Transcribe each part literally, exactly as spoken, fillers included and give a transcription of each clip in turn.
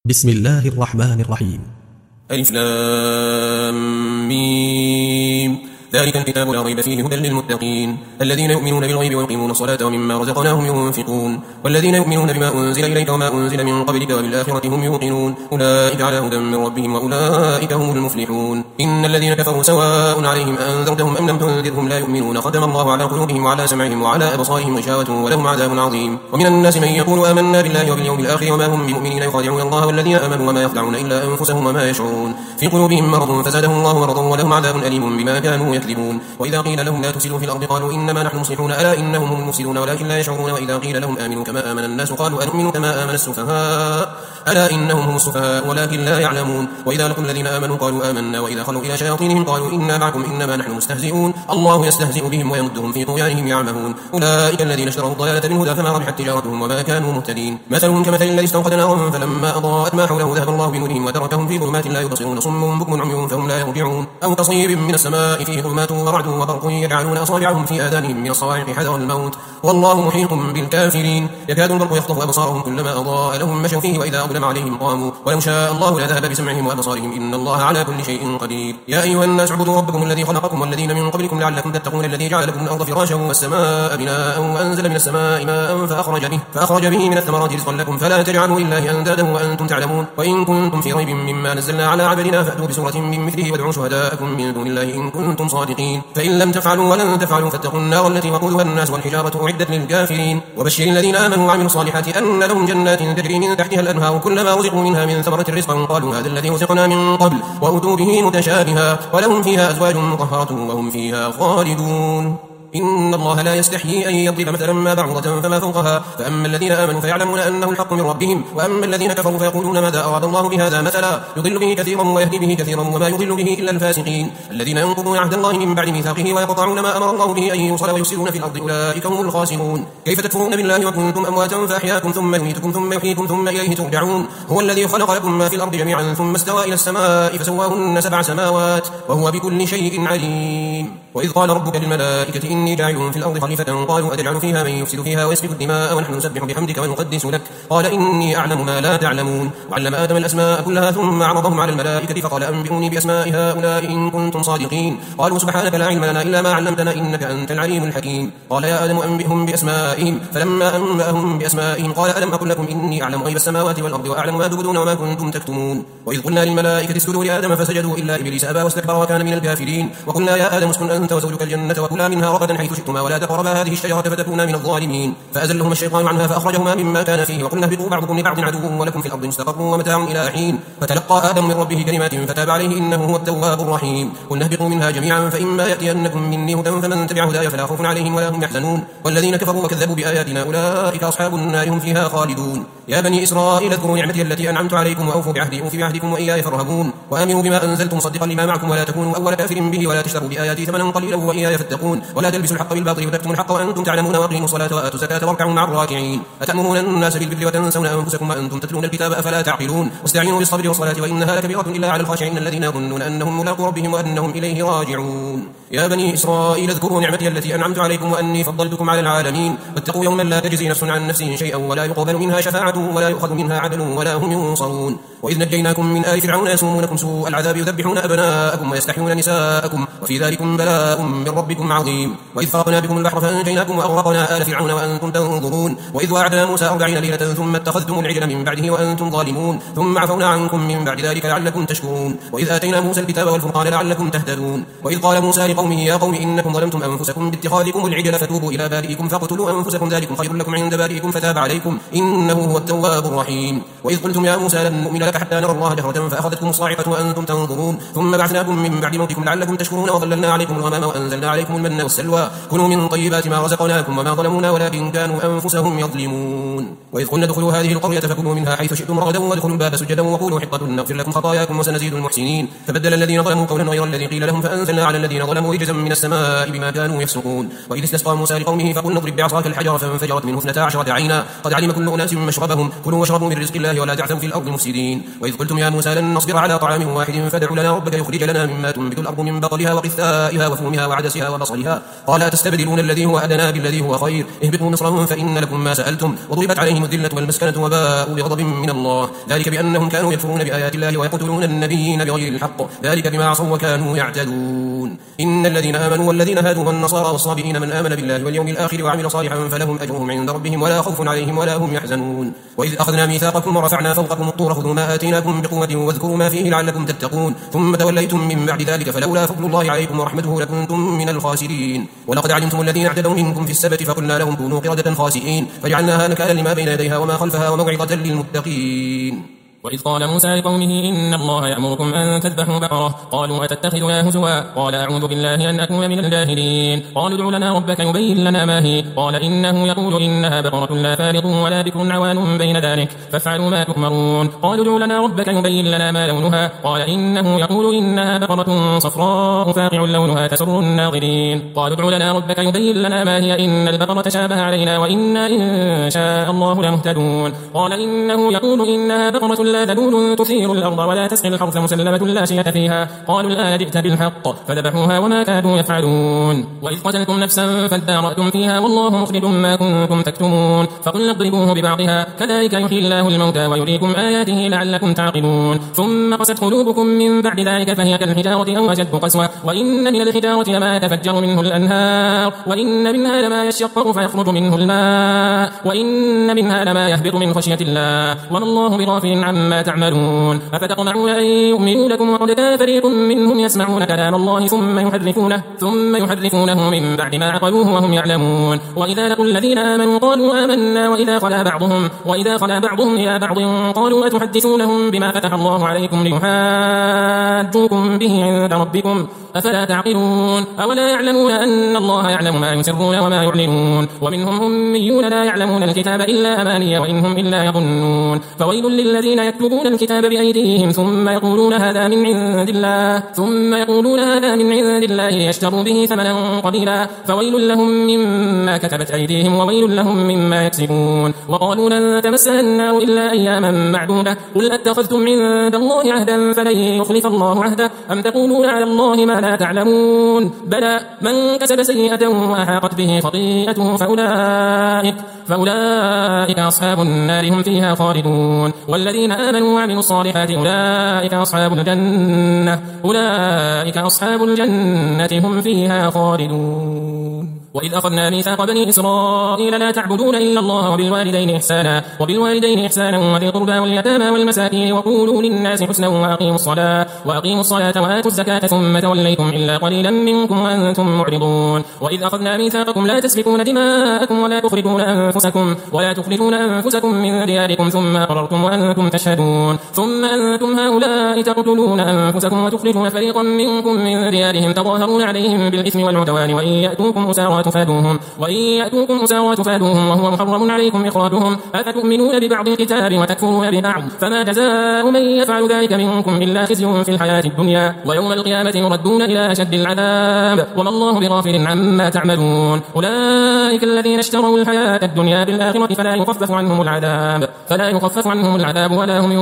بسم الله الرحمن الرحيم. ألف لام ميم. ذلك الكتاب لا ريب فيه هدى للمتقين الذين يؤمنون بالغيب ويقيمون الصلاة ومما رزقناهم ينفقون والذين يؤمنون بما أنزل إليك وما أنزل من قبلك وبالآخرة هم يوقنون أولئك على هدى من ربهم وأولئك هم المفلحون. إن الذين كفروا سواء عليهم أنذرتهم أم لم تنذرهم لا يؤمنون ختم الله على قلوبهم وعلى سمعهم وعلى أبصارهم غشاوة ولهم عذاب عظيم. ومن الناس من يقول آمنا بالله وباليوم الآخر وما هم بمؤمنين يخادعون الله والذين آمنوا وما يخدعون إلا أنفسهم وما يشعرون في قلوبهم مرض فزادهم الله مرضا ولهم عذاب أليم بما كانوا يكذبون. وإذا قيل لهم لا تفسدوا في الأرض قالوا إنما نحن مصلحون ألا إنهم هم المفسدون ولكن لا يشعرون. وإذا قيل لهم آمنوا كما آمن الناس قالوا أنؤمن كما آمن السفهاء ألا إنهم هم السفهاء ولكن لا يعلمون. وإذا لقوا الذين آمنوا قالوا آمنا وإذا خلوا إلى شياطينهم قالوا إنا معكم إنما نحن مستهزئون الله يستهزئ بهم ويمدهم في طغيانهم يعمهون. أولئك الذين اشتروا الضلالة بالهدى فما ربحت تجارتهم وما كانوا مهتدين. مثلهم كمثل الذي استوقد نارا فلما أضاءت ما حوله ذهب الله بنورهم وتركهم في ظلمات لا يبصرون صم بكم عمي فهم لا يرجعون. أو كصيب من السماء فيه ظلمات ورعد وبرق يجعلون أصابعهم في آذانهم من الصواعق حذر الموت والله محيط بالكافرين. يكاد البرق يخطف أبصارهم كلما أضاء لهم مشوا فيه وإذا أظلم عليهم قاموا ولو شاء الله لذهب بسمعهم وأبصارهم إن الله على كل شيء قدير. يا أيها الناس اعبدوا ربكم الذي خلقكم والذين من قبلكم لعلكم تتقون الذي جعل لكم الأرض فراشا والسماء بناء وأنزل من السماء ماء فأخرج به فأخرج به من الثمرات رزقا لكم فلا تجعلوا لله أندادا وأنتم تعلمون. وإن كنتم في ريب مما نزلنا على عبدنا فأتوا بسورة من مثله وادعوا شهداءكم من دون الله إن كنتم صادقين. فإن لم تفعلوا ولن تفعلوا فاتقوا النار التي وقودها الناس والحجارة أعدت للكافرين. وبشر الذين آمنوا وعملوا الصالحات أن لهم جنات تجري من تحتها الأنهار كلما رزقوا منها من ثمرة رزقا قالوا هذا الذي رزقنا من قبل وأتوا به متشابها ولهم فيها أزواج مطهرة وهم فيها خالدون. إن الله لا يستحيي أن يضرب مثلا ما بعوضة فما فوقها فأما الذين آمنوا فيعلمون أنه الحق من ربهم وأما الذين كفروا فيقولون ماذا أراد الله بهذا مثلا يضل به كثيرا ويهدي به كثيرا وما يضل به إلا الفاسقين الذين ينقضون عهد الله من بعد ميثاقه ويقطعون ما أمر الله به أن يوصل ويفسدون في الأرض أولئك هم الخاسرون. كيف تكفرون بالله وكنتم أمواتا فأحياكم ثم يميتكم ثم يحييكم ثم إليه ترجعون. هو الذي خلق لكم ما في الأرض جميعا ثم استوى إلى السماء فسواهن سبع سماوات وهو بكل شيء عليم. وإذ قال ربك للملائكة إني جاعل في الأرض خليفة قالوا أتجعل فيها من يفسد فيها ويسفك الدماء ونحن نسبح بحمدك ونقدس لك قال إني أعلم ما لا تعلمون. وعلم آدم الأسماء كلها ثم عرضهم على الملائكة فقال أنبئوني بأسماء هؤلاء إن كنتم صادقين قالوا سبحانك لا علم لنا إلا ما علمتنا إنك أنت العليم الحكيم. قال يا آدم أنبئهم بأسمائهم فلما أنبأهم بأسمائهم قال ألم أقل لكم إني أعلم غيب السماوات والأرض وأعلم ما تبدون وما كنتم تكتمون. وإذ قلنا للملائكة اسجدوا لآدم فسجدوا إلا إبليس أبى واستكبر وكان من الكافرين. وقلنا يا آدم اسكن أنت وزوجك الجنة وكلا منها رغدا حيث شئتما ولا تقربا هذه الشجرة فتكونا من الظالمين. فأزلهما الشيطان عنها فأخرجهما مما كان فيه وقلنا اهبطوا بعضكم لبعض عدو ولكم في الأرض مستقر ومتاع إلى حين. فتلقى آدم من ربه كلمات فتاب عليه إنه هو التواب الرحيم. قلنا اهبطوا منها جميعا فإما يأتينكم مني هدى فمن تبع هداي فلا خوف عليهم ولا هم يحزنون. والذين كفروا وكذبوا بآياتنا أولئك أصحاب النار هم فيها خالدون. يا بني إسرائيل اذكروا نعمتي التي أنعمت عليكم وأوفوا بعهدي أوف بعهدكم وإياي فارهبون. وآمنوا بما أنزلت مصدقا لما معكم ولا تكونوا أول كافر به ولا تشتروا بآياتي ثمنا قليلا وإياي فاتقون. ولا تلبسوا الحق بالباطل وتكتموا الحق وأنتم تعلمون وأقيموا الصلاة وآتوا الزكاة واركعوا مع الراكعين. أتأمرون الناس بالبر وتنسون أنفسكم وأنتم تتلون الكتاب أفلا تعقلون. واستعينوا بالصبر والصلاة وإنها لكبيرة إلا على الخاشعين الذين يظنون أنهم ملاقو ربهم وأنهم إليه راجعون. يا بني إسرائيل اذكروا نعمتي التي أنعمت عليكم وأني فضلتكم على العالمين. واتقوا يوما لا تجزي نفس عن نفس شيئا ولا يقبل منها شفاعة ولا يؤخذ منها عدل ولا هم ينصرون. وإذ نجيناكم من آل فرعون يسومونكم سوء العذاب يذبحون أبناءكم ويستحيون نساءكم وفي ذلكم بلاء من ربكم عظيم. وإذ فرقنا بكم البحر فأنجيناكم وأغرقنا آل فرعون وأنتم تنظرون. وإذ وعدنا موسى أربعين ليلة ثم اتخذتم العجل من بعده وأنتم ظالمون ثم عفونا عنكم من بعد ذلك لعلكم تشكرون. وإذ آتينا موسى الكتاب والفرقان لعلكم تهتدون. وإذ قال موسى لقومه يا قوم إنكم ظلمتم أنفسكم باتخاذكم العجل فتوبوا إلى بارئكم فاقتلوا أنفسكم ذلكم خير لكم عند بارئكم فتاب عليكم إنه هو التواب الرحيم. وإذ قلتم يا موسى لن نؤمن لك حتى نرى الله جهرة فأخذتكم الصاعقة وأنتم تنظرون ثم بعثناكم من بعد موتكم لعلكم تشكرون وظللنا عليكم الغمام وأنزلنا عليكم المن والسلوى كلوا من طيبات ما رزقناكم وما ظلمونا ولكن كانوا أنفسهم يظلمون. وإذ قلنا ادخلوا هذه القرية فكلوا منها حيث شئتم رغدا وادخلوا الباب سجدا وقولوا حطة نغفر لكم خطاياكم وسنزيد المحسنين. فبدل الذين ظلموا قولا غير الذي قيل لهم فأنزلنا على الذين ظلموا رجزا من السماء بما كانوا يفسقون. وإذ استسقى موسى لقومه فقلنا اضرب بعصاك الحجر فانفجرت منه اثنتا عشرة عينا قد علم كل أناس مشربهم ربهم كلوا واشربوا من رزق الله ولا تعثوا في الأرض مفسدين. وإذ قلتم يا موسى لن نصبر على طعام واحد فادع لنا ربك يخرج لنا مما تنبت الأرض من بقلها وقثائها وفومها وعدسها وبصلها قال أتستبدلون الذي هو أدنى بالذي هو خير اهبطوا مصرا فإن لكم ما سألتم وضربت عليهم الذلة والمسكنة وباءوا بغضب من الله ذلك بأنهم كانوا يكفرون بآيات الله ويقتلون النبيين بغير الحق ذلك بما عصوا وكانوا يعتدون. إن الذين آمنوا والذين هادوا والنصارى والصابئين من آمن بالله واليوم الآخر وعمل صالحا فلهم أجرهم عند ربهم ولا خوف عليهم ولا هم يحزنون. وإذ أخذنا ميثاقكم ورفعنا فوقكم الطور خذوا ما آتيناكم بقوة واذكروا ما فيه لعلكم تتقون ثم توليتم من بعد ذلك فلولا فضل الله عليكم ورحمته لكنتم من الخاسرين. ولقد علمتم الذين اعتدوا منكم في السبت فقلنا لهم كونوا قردة خاسئين فجعلناها نكالا لما بين يديها وما خلفها وموعظة للمتقين. وإذ قال موسى لقومه إن الله يأمركم أن تذبحوا بقرة قالوا أتتخذنا هزوا قال أعوذ بالله أن أكون من الجاهلين. قالوا ادع لنا ربك يبين لنا ما هي قال إنه يقول إنها بقرة لا فارض ولا بكر عوان بين ذلك فافعلوا ما تؤمرون. قالوا ادع لنا ربك يبين لنا ما لونها قال إنه يقول إنها بقرة صفراء فاقع لونها تسر الناظرين. قالوا ادع لنا ربك يبين لنا ما هي إن البقرة تشابه علينا وإنا إن شاء الله لمهتدون. قال إنه يقول إنها بقرة لا ذلول تثير الأرض ولا تسقي الحرث مسلمة لا شية فيها قالوا الآن جئت بالحق فذبحوها وما كادوا يفعلون. وإذ قتلتم نفسا فادارأتم فيها والله مخرج ما كنتم تكتمون فقلنا اضربوه ببعضها كذلك يحيي الله الموتى ويريكم آياته لعلكم تعقلون. ثم قست قلوبكم من بعد ذلك فهي كالحجارة أو أشد قسوة وإن من الحجارة لما يتفجر منه الأنهار وإن منها لما يشقق فيخرج منه الماء وإن منها لما يهبط من خشية الله وما الله بغافل عما تعملون. أفتطمعون أن يؤمنوا لكم وقد كان فريق منهم يسمعون كلام الله ثم يحرفونه ثم يحرفونه من بعد ما عقلوه وهم يعلمون. وإذا لقوا الذين آمنوا قالوا آمنا وإذا خلا بعضهم وإذا خلا بعضهم إلى بعض قالوا أتحدثونهم بما فتح الله عليكم ليحاجوكم به عند ربكم أفلا تعقلون. أولا يعلمون أن الله يعلم ما يسرون وما يعلنون. ومنهم أميون لا يعلمون الكتاب إلا أماني وإنهم إلا يظنون. فويل للذين يكتبون الكتاب بأيديهم ثم يقولون هذا من عند الله ثم يقولون هذا من عند الله ليشتروا به ثمنا قليلا فويل لهم مما كتبت أيديهم وويل لهم مما يكسبون. وقالوا لن تمسنا النار إلا أياما معدودة قل أتخذتم عند الله عهدا فلن يخلف الله عهده أم تقولون على الله ما لا تعلمون. بلى من كسب سيئة وأحاطت به خطيئته فأولئك فأولئك أصحاب النار هم فيها خالدون. والذين آمنوا وعملوا الصالحات أولئك أصحاب الجنة أولئك أصحاب الجنة هم فيها خالدون. وإذ أخذنا ميثاق بني إسرائيل لا تعبدون إلا الله وبالوالدين إحسانا وبالوالدين إحسانا وذي القربى واليتامى والمساكين وقولوا للناس حسنا وأقيموا الصلاة وأقيموا الصلاة وآتوا الزكاة ثم توليتم إلا قليلا منكم وأنتم معرضون. وإذ أخذنا ميثاقكم لا تسفكون دماءكم ولا تخرجون أنفسكم ولا تخرجون أنفسكم من دياركم ثم أقررتم وأنتم تشهدون ثم أنتم هؤلاء تقتلون أنفسكم وتخرجون فريقا منكم من ديارهم تظاهرون عليهم بالإثم والعدوان وإن يأتوكم أسارى تفادوهم وإن يأتوكم أسارى تفادوهم وهو محرم عليكم إخراجهم أفتؤمنون ببعض الكتاب وتكفرون ببعض فما جزاء من يفعل ذلك منكم إلا خزي في الحياة الدنيا ويوم القيامة يردون إلى أشد العذاب وما الله بغافل عما تعملون. أولئك الذين اشتروا الحياة الدنيا بالآخرة فلا يخفف عنهم العذاب فلا يخفف عنهم العذاب ولا هم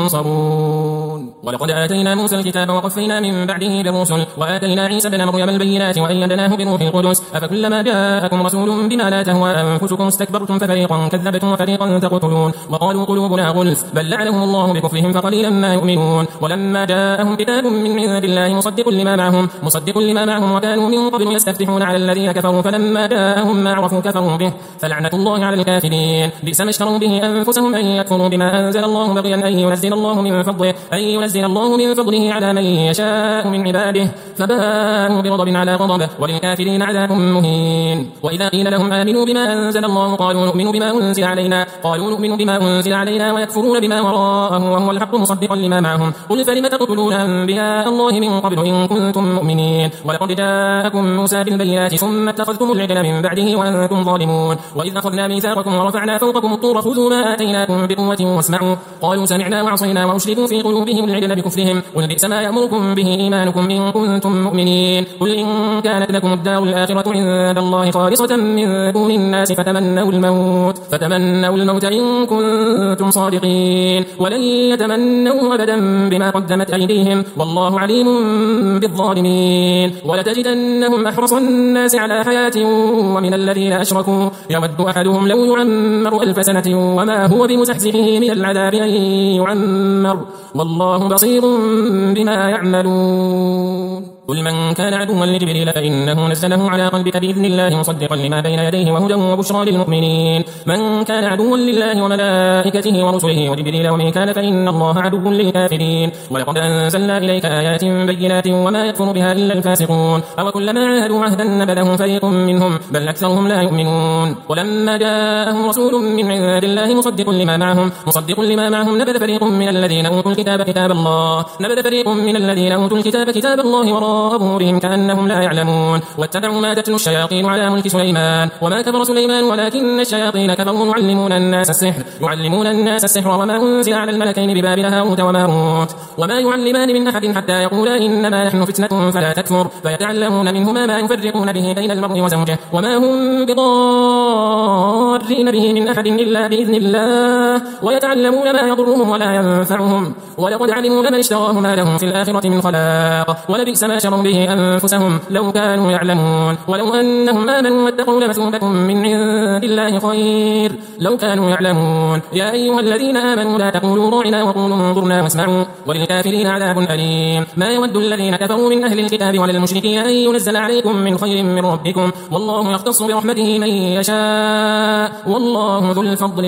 ينصرون. ولقد آتينا موسى الكتاب وقفينا من بعده بالرسل وآتينا عيسى ابن مريم البينات وأيدناه بروح القدس أفكلما جاءكم رسول بما لا تهوى أنفسكم استكبرتم ففريقا كذبتم وفريقا تقتلون وقالوا قلوبنا غلف بل لعنهم الله بكفرهم فقليلا ما يؤمنون. ولما جاءهم كتاب من عند الله مصدق لما معهم مصدق لما معهم وكانوا من قبل يستفتحون على الذين كفروا فلما جاءهم ما عرفوا كفروا به فلعنة الله على الكافرين. بئس ما اشتروا به أنفسهم أن يكفروا بما أنزل الله بغيا أن ينزل الله من فضله أن ينزل الله من فضله على من يشاء من عباده فباءوا بغضب على غضب وللكافرين عذاب مهين. وإذا قيل لهم آمنوا بما أنزل الله قالوا نؤمن بما أنزل علينا قالوا نؤمن بما أنزل علينا ويكفرون بما وراءه وهو الحق مصدقا لما معهم قل فلم تقتلون أنبياء الله من قبل إن كنتم مؤمنين. ولقد جاءكم موسى بالبينات ثم اتخذتم العجل من بعده وأنتم ظالمون. وإذ أخذنا ميثاقكم ورفعنا فوقكم الطور خذوا ما آتيناكم بقوة واسمعوا قالوا سمعنا وعصينا وأشربوا في قلوبهم العجل لأجل بكفرهم قل بئس ما يأمركم به إيمانكم إن كنتم مؤمنين قل إن كانت لكم الدار الآخرة عند الله خالصة من دون الناس فتمنوا الموت فتمنوا الموت إن كنتم صادقين ولن يتمنوا أبدا بما قدمت أيديهم والله عليم بالظالمين ولتجدنهم أحرص الناس على حياة ومن الذين أشركوا يود أحدهم لو يعمر ألف سنة وما هو بمزحزحه من العذاب أن يعمر والله بصير بما يعملون قل من كان عدوا لجبريل فإنه نزله على قلبك بإذن الله مصدقا لما بين يديه وهدى وبشرى للمؤمنين من كان عدوا لله وملائكته ورسله وجبريل وميكال فإن الله عدو للكافرين ولقد أنزلنا إليك آيات بينات وما يكفر بها إلا الفاسقون أو كلما عاهدوا عهدا نبذه فريق منهم بل أكثرهم لا يؤمنون ولما جاءهم رسول من عند الله مصدق لما معهم مصدق لما معهم نبذ فريق من الذين أوتوا الكتاب كتاب الله نبذ فريق من الذين أوتوا الكتاب كتاب الله وراء ظهورهم كأنهم لا يعلمون واتبعوا ما تتلو الشياطين على ملك سليمان وما كفر سليمان ولكن الشياطين كفروا يعلمون الناس السحر يعلمون الناس السحر وما أنزل على الملكين ببابل هاروت وماروت وما يعلمان من أحد حتى يقولا إنما نحن فتنة فلا تكفر فيتعلمون منهما ما يفرقون به بين المرء وزوجه وما هم بضارين به من أحد إلا بإذن الله ويتعلمون ما يضرهم ولا ينفعهم ولقد علموا لمن اشتراه ما له في الآخرة من خلاق ولبئس ما شروا به أنفسهم لو كانوا يعلمون ولو أنهم آمنوا واتقوا لمثوبة من عند الله خير لو كانوا يعلمون يا أيها الذين آمنوا لا تقولوا راعنا وقولوا انظرنا واسمعوا وللكافرين عذاب أليم ما يود الذين كفروا من أهل الكتاب ولا المشركين أن ينزل عليكم من خير من ربكم والله يختص برحمته من يشاء والله ذو الفضل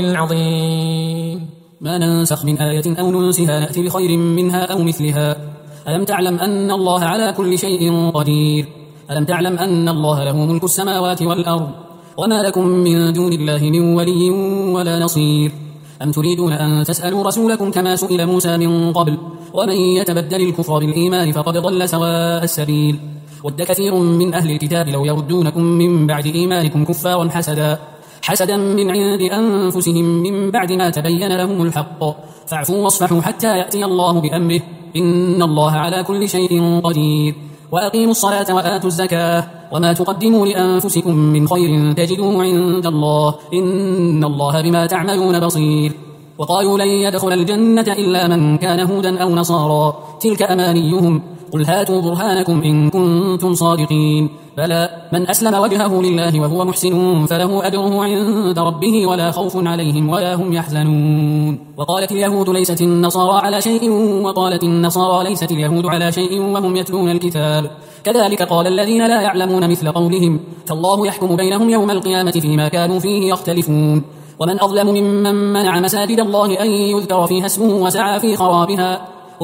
العظيم ما ننسخ من آية أو ننسها نأتي بخير منها أو مثلها ألم تعلم أن الله على كل شيء قدير ألم تعلم أن الله له ملك السماوات والأرض وما لكم من دون الله من ولي ولا نصير أم تريدون أن تسألوا رسولكم كما سئل موسى من قبل ومن يتبدل الكفر بالإيمان فقد ضل سواء السبيل ود كثير من أهل الكتاب لو يردونكم من بعد إيمانكم كفارا حسدا حسدا من عند أنفسهم من بعد ما تبين لهم الحق فاعفوا واصفحوا حتى يأتي الله بأمره إن الله على كل شيء قدير وأقيموا الصلاة وآتوا الزكاة وما تقدموا لأنفسكم من خير تجدوه عند الله إن الله بما تعملون بصير وقالوا لن يدخل الجنة إلا من كان هودا أو نصارى تلك أمانيهم قل هاتوا برهانكم إن كنتم صادقين بلى من أسلم وجهه لله وهو محسن فله أجره عند ربه ولا خوف عليهم ولا هم يحزنون وقالت اليهود ليست النصارى على شيء وقالت النصارى ليست اليهود على شيء وهم يتلون الكتاب كذلك قال الذين لا يعلمون مثل قولهم فالله يحكم بينهم يوم القيامة فيما كانوا فيه يختلفون ومن أظلم ممن منع مساجد الله أن يذكر فيها اسمه وسعى في خرابها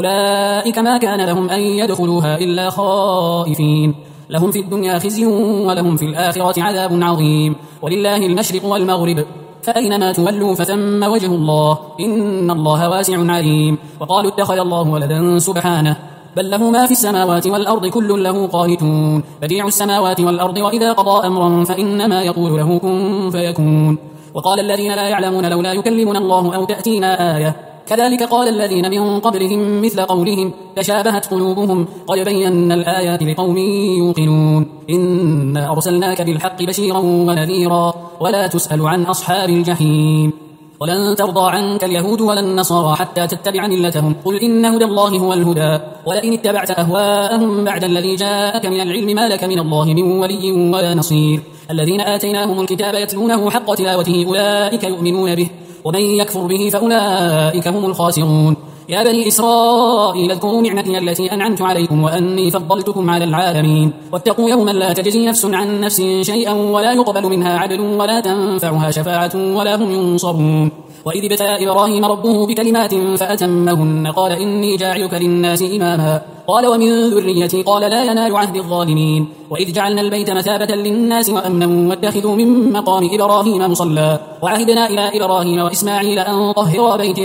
أولئك ما كان لهم أن يدخلوها إلا خائفين لهم في الدنيا خزي ولهم في الآخرة عذاب عظيم ولله المشرق والمغرب فأينما تولوا فثم وجه الله إن الله واسع عليم وقالوا اتخذ الله ولدا سبحانه بل له ما في السماوات والأرض كل له قانتون بديع السماوات والأرض وإذا قضى أمرا فإنما يقول له كن فيكون وقال الذين لا يعلمون لولا يكلمنا الله أو تأتينا آية كذلك قال الذين من قبلهم مثل قولهم تشابهت قلوبهم قد بينا الآيات لقوم يوقنون إنا أرسلناك بالحق بشيرا ونذيرا ولا تسأل عن أصحاب الجحيم ولن ترضى عنك اليهود ولا النصارى حتى تتبع ملتهم قل إن هدى الله هو الهدى ولئن اتبعت أهواءهم بعد الذي جاءك من العلم ما لك من الله من ولي ولا نصير الذين آتيناهم الكتاب يتلونه حق تلاوته أولئك يؤمنون به ومن يكفر به فأولئك هم الخاسرون يا بني إسرائيل اذكروا نعمتي التي أنعمت عليكم وأني فضلتكم على العالمين واتقوا يوما لا تجزي نفس عن نفس شيئا ولا يقبل منها عدل ولا تنفعها شفاعة ولا هم ينصرون وإذ ابتلى إبراهيم ربه بكلمات فأتمهن قال إني جاعلك للناس إماما قال ومن ذريتي قال لا ينال عهد الظالمين وإذ جعلنا البيت مثابة للناس وأمنا واتخذوا من مقام إبراهيم مصلى وعهدنا إلى إبراهيم وإسماعيل أن طهرا بيتي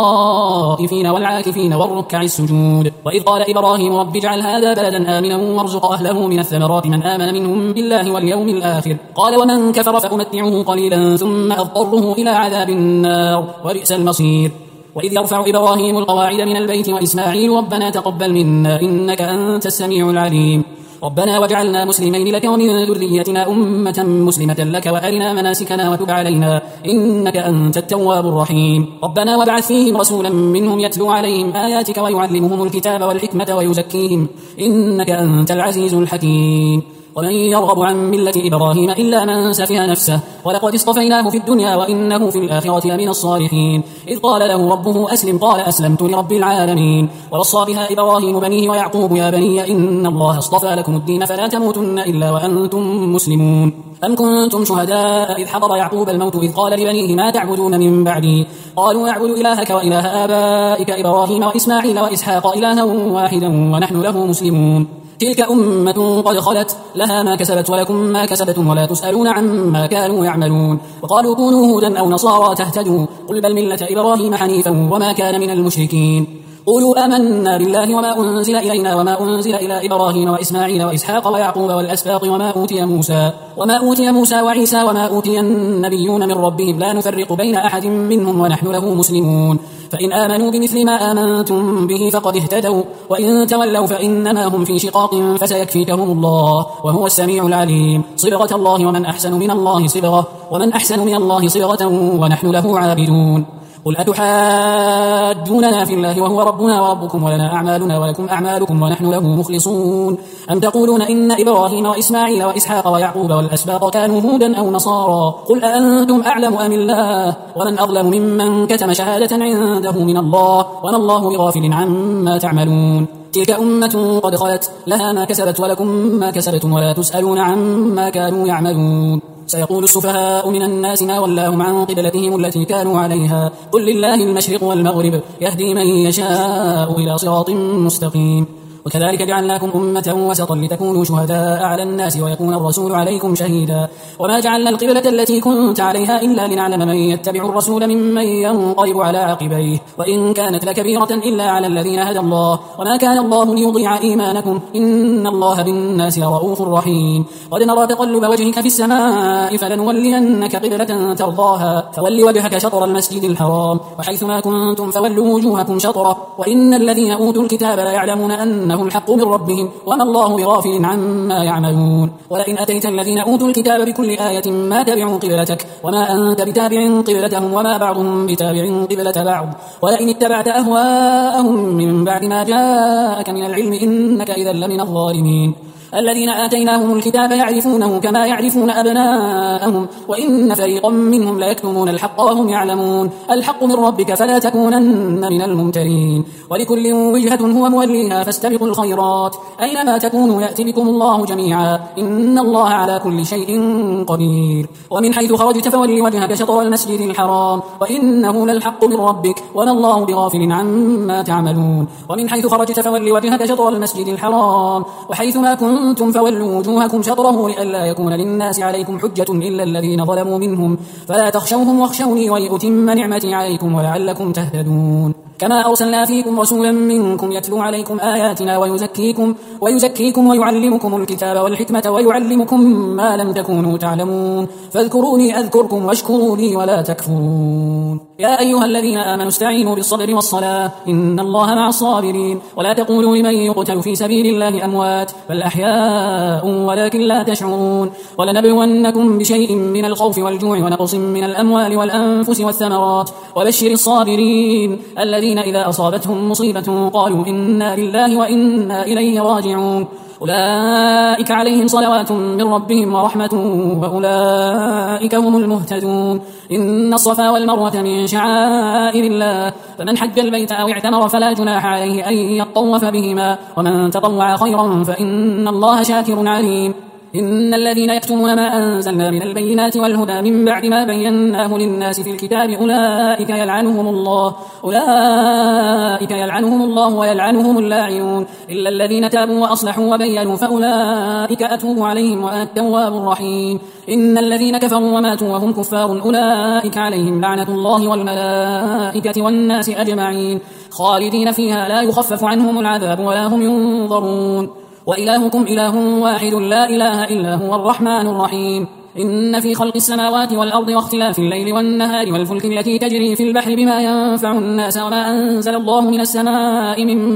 للطائفين والعاكفين والركع السجود وإذ قال إبراهيم رب اجعل هذا بلدا آمنا وارزق أهله من الثمرات من آمن منهم بالله واليوم الآخر قال ومن كفر فأمتعه قليلا ثم أضطره إلى عذاب النار وبئس المصير وإذ يرفع إبراهيم القواعد من البيت وإسماعيل ربنا تقبل منا إنك أنت السميع العليم ربنا واجعلنا مسلمين لك ومن ذريتنا أمة مسلمة لك وأرنا مناسكنا وتب علينا إنك أنت التواب الرحيم ربنا وابعث فيهم رسولا منهم يتلو عليهم آياتك ويعلمهم الكتاب والحكمة ويزكيهم إنك أنت العزيز الحكيم ومن يرغب عن ملة إبراهيم إلا من سفه نفسه ولقد اصطفيناه في الدنيا وإنه في الآخرة لمن الصالحين إذ قال له ربه أسلم قال أسلمت لرب العالمين ووصى بها إبراهيم بنيه ويعقوب يا بني إن الله اصطفى لكم الدين فلا تموتن إلا وأنتم مسلمون أم كنتم شهداء إذ حضر يعقوب الموت إذ قال لبنيه ما تعبدون من بعدي قالوا نعبد إلهك وإله آبائك إبراهيم وإسماعيل وإسحاق إلها واحدا ونحن له مسلمون تلك أمة قد خلت لها ما كسبت ولكم ما كسبتم ولا تسألون عما كانوا يعملون وقالوا كونوا هودا أو نصارى تهتدوا قل بل ملة إبراهيم حنيفا وما كان من المشركين قولوا آمنا بالله وما أنزل إلينا وما أنزل إلى إبراهيم وإسماعيل وإسحاق ويعقوب والأسباط وما أوتي موسى وما أوتي موسى وعيسى وما أوتي النبيون من ربهم لا نفرق بين أحد منهم ونحن له مسلمون فإن آمنوا بمثل ما آمنتم به فقد اهتدوا وإن تولوا فإنما هم في شقاق فسيكفيكهم الله وهو السميع العليم صبغة الله ومن أحسن من الله صبغة ومن أحسن من الله صبغة ونحن له عابدون قل أتحاجوننا في الله وهو ربنا وربكم ولنا أعمالنا ولكم أعمالكم ونحن له مخلصون أم تقولون إن إبراهيم وإسماعيل وإسحاق ويعقوب والأسباط كانوا هودا أو نصارى قل أأنتم أعلم أم الله ومن أظلم ممن كتم شهادة عنده من الله وما الله بغافل عما تعملون تلك أمة قد خلت لها ما كسبت ولكم ما كسبتم ولا تسألون عما كانوا يعملون سيقول السفهاء من الناس ما ولاهم عن قبلتهم التي كانوا عليها قل لله المشرق والمغرب يهدي من يشاء إلى صراط مستقيم وكذلك جعلناكم أمة وسطا لتكونوا شهداء على الناس ويكون الرسول عليكم شهيدا وما جعلنا القبلة التي كنت عليها إلا لنعلم من يتبع الرسول ممن ينقلب على عقبيه وإن كانت لكبيرة إلا على الذين هدى الله وما كان الله ليضيع إيمانكم إن الله بالناس لرؤوف رحيم قد نرى تقلب وجهك في السماء فلنولينك قبلة ترضاها فول وجهك شطر المسجد الحرام وحيثما كنتم فولوا وجوهكم شطره وإن الذين أوتوا الكتاب لا يعلمون أن إنه الحق من ربهم وما الله بغافل عما يعملون ولئن أتيت الذين أوتوا الكتاب بكل آية ما تبعوا قبلتك وما أنت بتابع قبلتهم وما بعضهم بتابع قبلة بعض ولئن اتبعت أهواءهم من بعد ما جاءك من العلم إنك إذا لمن الظالمين الذين آتيناهم الكتاب يعرفونه كما يعرفون أبناءهم وإن فريقا منهم ليكتمون الحق وهم يعلمون الحق من ربك فلا تكونن من الممترين ولكل وجهة هو موليها فاستبقوا الخيرات أينما تكونوا يأتي بكم الله جميعا إن الله على كل شيء قدير ومن حيث خرجت فول وجهك شطر المسجد الحرام وإنه للحق من ربك وما الله بغافل عما تعملون ومن حيث خرجت فول وجهك شطر المسجد الحرام وحيثما كنت كنتم فولوا وجوهكم شطره لئلا يكون للناس عليكم حجة إلا الذين ظلموا منهم فلا تخشوهم واخشوني ولأتم نعمتي عليكم ولعلكم تهتدون كما أرسلنا فيكم رسولا منكم يتلو عليكم آياتنا ويزكيكم ويزكيكم ويعلمكم الكتاب والحكمة ويعلمكم ما لم تكونوا تعلمون فاذكروني أذكركم واشكروا لي ولا تكفرون يا أيها الذين آمنوا استعينوا بالصبر والصلاة إن الله مع الصابرين ولا تقولوا لمن يقتل في سبيل الله أموات بل أحياء ولكن لا تشعرون ولنبلونكم بشيء من الخوف والجوع ونقص من الأموال والأنفس والثمرات وبشر الصابرين الذين إذا أصابتهم مصيبة قالوا إنا لله وإنا إليه راجعون أولئك عليهم صلوات من ربهم ورحمة وأولئك هم المهتدون إن الصفا والمروة من شعائر الله فمن حج البيت أو اعتمر فلا جناح عليه أن يطوف بهما ومن تطوع خيرا فإن الله شاكر عليم إن الذين يكتمون ما أنزلنا من البينات والهدى من بعد ما بيناه للناس في الكتاب أولئك يلعنهم الله أولئك يلعنهم الله ويلعنهم اللاعنون إلا الذين تابوا وأصلحوا وبينوا فأولئك أتوب عليهم وأنا التواب الرحيم إن الذين كفروا وماتوا وهم كفار أولئك عليهم لعنة الله والملائكة والناس أجمعين خالدين فيها لا يخفف عنهم العذاب ولا هم ينظرون وإلهكم إله واحد لا إله إلا هو الرحمن الرحيم إن في خلق السماوات والأرض واختلاف الليل والنهار والفلك التي تجري في البحر بما ينفع الناس وما أنزل الله من السماء من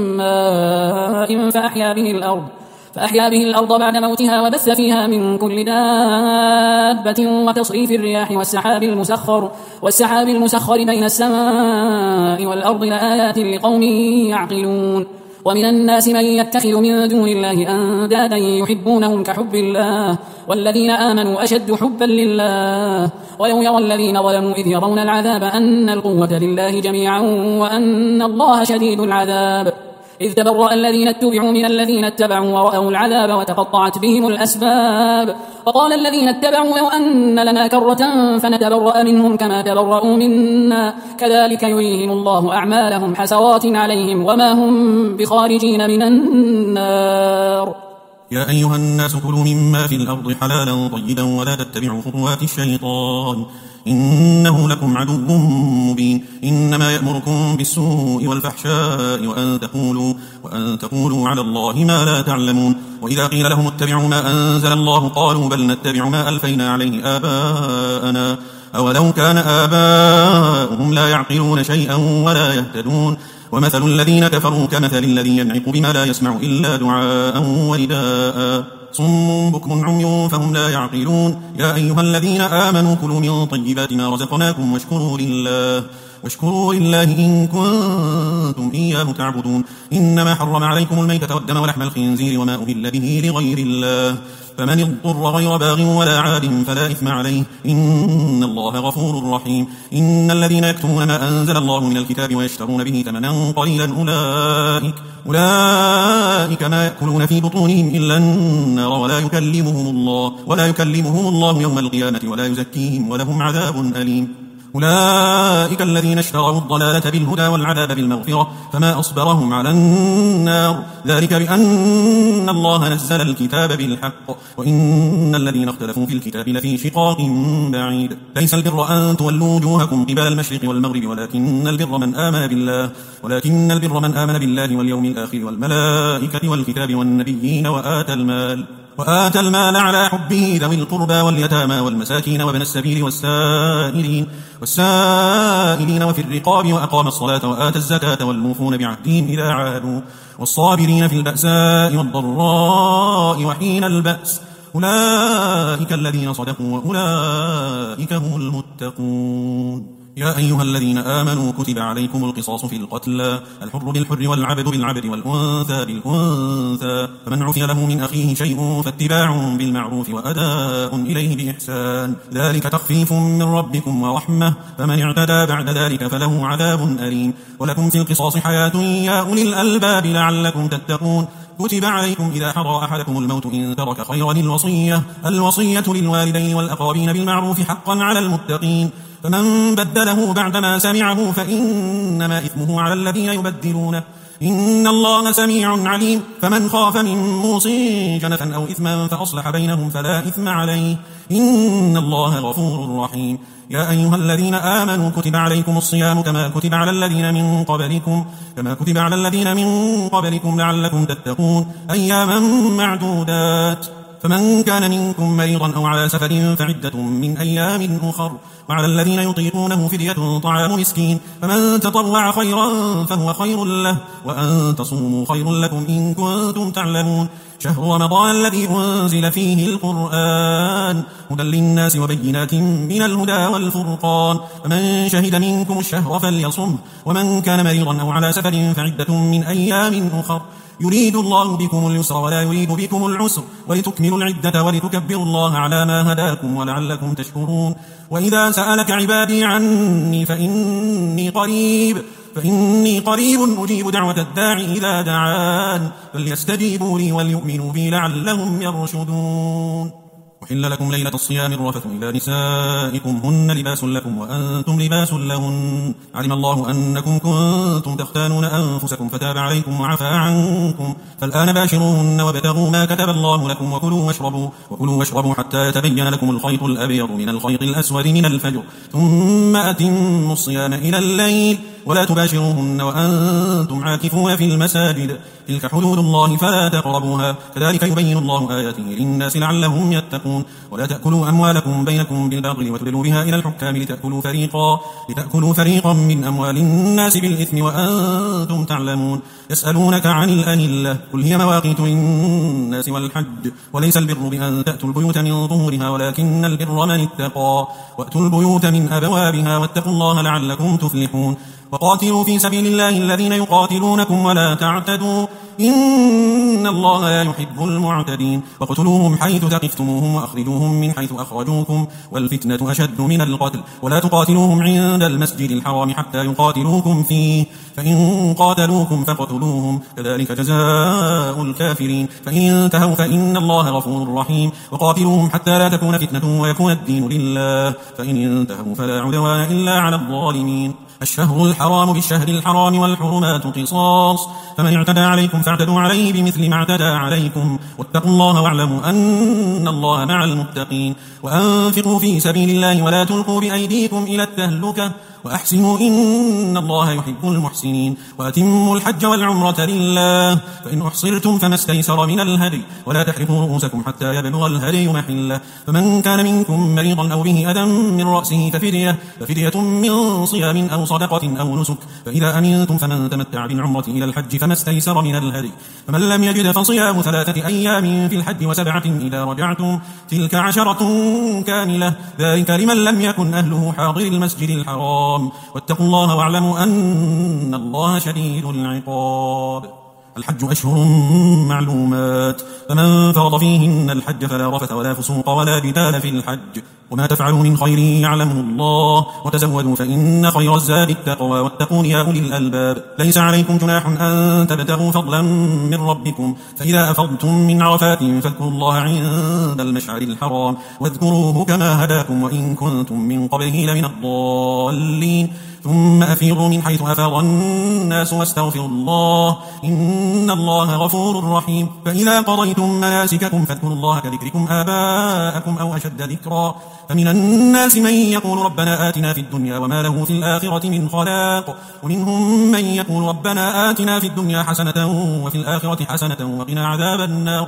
ماء فأحيا به الأرض فأحيا به الأرض بعد موتها وبث فيها من كل دابة وتصريف الرياح والسحاب المسخر والسحاب المسخر بين السماء والأرض لآيات لقوم يعقلون. ومن الناس من يتخذ من دون الله أندادا يحبونهم كحب الله والذين آمنوا أشد حبا لله ولو يرى الذين ظلموا إذ يرون العذاب أن القوة لله جميعا وأن الله شديد العذاب إذ تبرأ الذين اتبعوا من الذين اتبعوا ورأوا العذاب وتقطعت بهم الأسباب وقال الذين اتبعوا لو أن لنا كرة فنتبرأ منهم كما تبرأوا منا كذلك يريهم الله أعمالهم حسرات عليهم وما هم بخارجين من النار. يا أيها الناس كلوا مما في الأرض حلالا طيبا ولا تتبعوا خطوات الشيطان إنه لكم عدو مبين إنما يأمركم بالسوء والفحشاء وأن تقولوا, وأن تقولوا على الله ما لا تعلمون. وإذا قيل لهم اتبعوا ما أنزل الله قالوا بل نتبع ما ألفينا عليه آباءنا أولو كان آباؤهم لا يعقلون شيئا ولا يهتدون. ومثل الذين كفروا كمثل الذي ينعق بما لا يسمع إلا دعاء ونداء صم بكم عمي فهم لا يعقلون. يا أيها الذين آمنوا كلوا من طيبات ما رزقناكم واشكروا لله واشكروا لله إن كنتم إياه تعبدون. إنما حرم عليكم الميتة والدم ولحم الخنزير وما أهل به لغير الله فمن اضطر غير باغ ولا عاد فلا إثم عليه إن الله غفور رحيم. إن الذين يكتمون ما أنزل الله من الكتاب ويشترون به ثمنا قليلا أولئك, أولئك ما يأكلون في بطونهم إلا النار ولا يكلمهم الله, ولا يكلمهم الله يوم القيامة ولا يزكيهم ولهم عذاب أليم. أولئك الذين اشتروا الضلالة بالهدى والعذاب بالمغفرة فما أصبرهم على النار ذلك بأن الله نزل الكتاب بالحق وإن الذين اختلفوا في الكتاب لفي شقاق بعيد. ليس البر أن تولوا وجوهكم قبل المشرق والمغرب ولكن البر من آمن بالله ولكن البر من آمن بالله واليوم الآخر والملائكة والكتاب والنبيين وآتى المال وآتى المال على حبه ذوي القربى واليتامى والمساكين وابن السبيل والسائلين والسائلين وفي الرقاب وأقام الصلاة وآتى الزكاة والموفون بعهدهم إذا عادوا والصابرين في البأساء والضراء وحين البأس أولئك الذين صدقوا وأولئك هم المتقون. يا أيها الذين آمنوا كتب عليكم القصاص في القتلى الحر بالحر والعبد بالعبد والأنثى بالأنثى فمن عفي له من أخيه شيء فاتباع بالمعروف وأداء إليه بإحسان ذلك تخفيف من ربكم ورحمة فمن اعتدى بعد ذلك فله عذاب أليم. ولكم في القصاص حياة يا أولي الألباب لعلكم تتقون. كتب عليكم إذا حضر أحدكم الموت إن ترك خيرا الوصية الوصية للوالدين والأقربين بالمعروف حقا على المتقين فمن بدله بعدما سمعه فإنما إثمه على الذين يبدلونه إن الله سميع عليم. فمن خاف من موص جنفا أو إثما فأصلح بينهم فلا إثم عليه إن الله غفور رحيم. يا أيها الذين آمنوا كتب عليكم الصيام كما كتب على الذين من قبلكم كما كتب على الذين من قبلكم لعلكم تتقون أياما معدودات فمن كان منكم مريضا أو على سفر فعدة من أيام أخر وعلى الذين يطيقونه فدية طعام مسكين فمن تطوع خيرا فهو خير له وأن تصوموا خير لكم إن كنتم تعلمون. شهر رمضان الذي أنزل فيه القرآن هدى للناس وبينات من الهدى والفرقان فمن شهد منكم الشهر فليصم ومن كان مريضا أو على سفر فعدة من أيام أخر يريد الله بكم اليسر ولا يريد بكم العسر ولتكملوا العدة ولتكبروا الله على ما هداكم ولعلكم تشكرون. وإذا سألك عبادي عني فإني قريب فإني قريب أجيب دعوة الداعي إذا دعان فليستجيبوا لي وليؤمنوا بي لعلهم يرشدون. أحل لكم ليلة الصيام الرفث إلى نسائكم هن لباس لكم وأنتم لباس لهن علم الله أنكم كنتم تختانون أنفسكم فتاب عليكم وعفى عنكم فالآن باشروهن وابتغوا ما كتب الله لكم وكلوا واشربوا وكلوا واشربوا حتى يتبين لكم الخيط الأبيض من الخيط الأسود من الفجر ثم أتموا الصيام إلى الليل ولا تباشروهن وأنتم عاكفون في المساجد تلك حدود الله فلا تقربوها كذلك يبين الله آياته للناس لعلهم يتقون ولا تأكلوا أموالكم بينكم بالباطل وتدلوا بها إلى الحكام لتأكلوا فريقا, لتأكلوا فريقا من أموال الناس بالإثم وأنتم تعلمون يسألونك عن الأهلة قل هي مواقيت للناس والحج وليس البر بأن تأتوا البيوت من ظهورها ولكن البر من اتقى وأتوا البيوت من أبوابها واتقوا الله لعلكم تفلحون وقاتلوا في سبيل الله الذين يقاتلونكم ولا تعتدوا إن الله لا يحب المعتدين وقتلوهم حيث ثقفتموهم وأخرجوهم من حيث أخرجوكم والفتنة أشد من القتل ولا تقاتلوهم عند المسجد الحرام حتى يقاتلوكم فيه فإن قاتلوكم فاقتلوهم كذلك جزاء الكافرين فإن انتهوا فإن الله غفور رحيم وقاتلوهم حتى لا تكون فتنة ويكون الدين لله فإن انتهوا فلا عدوان إلا على الظالمين الشهر الحرام بالشهر الحرام والحرمات قصاص فمن اعتدى عليكم فاعتدوا عليه بمثل ما اعتدى عليكم واتقوا الله واعلموا أن الله مع المتقين وأنفقوا في سبيل الله ولا تلقوا بأيديكم إلى التهلكة وأحسنوا إن الله يحب المحسنين وأتموا الحج والعمرة لله فإن أحصرتم فما استيسر من الهدي ولا تحرقوا رؤوسكم حتى يبلغ الهدي محله فمن كان منكم مريضا أو به أذى من رأسه ففدية, ففدية من صيام أو صدقة أو نسك فإذا أمنتم فمن تمتع بالعمرة إلى الحج فما استيسر من الهدي فمن لم يجد فصيام ثلاثة أيام في الحج وسبعة إذا رجعتم تلك عشرة كاملة ذلك لمن لم يكن أهله حاضر المسجد الحرام واتقوا الله واعلموا أن الله شديد العقاب الحج أشهر معلومات فمن فرض فيهن الحج فلا رفث ولا فسوق ولا جدال في الحج وما تفعلوا من خير يعلمه الله وتزودوا فإن خير الزاد التقوى واتقون يا أولي الألباب ليس عليكم جناح أن تبتغوا فضلا من ربكم فإذا أفضتم من عرفات فاذكروا الله عند المشعر الحرام واذكروه كما هداكم وإن كنتم من قبله لمن الضالين ثم أفيضوا من حيث أفاض الناس واستغفروا الله إن الله غفور رحيم فإذا قضيتم مناسككم فاذكروا الله كذكركم آباءكم أو أشد ذكرا فمن الناس من يقول ربنا آتنا في الدنيا وما له في الآخرة من خلاق ومنهم من يقول ربنا آتنا في الدنيا حسنة وفي الآخرة حسنة وقنا عذاب النار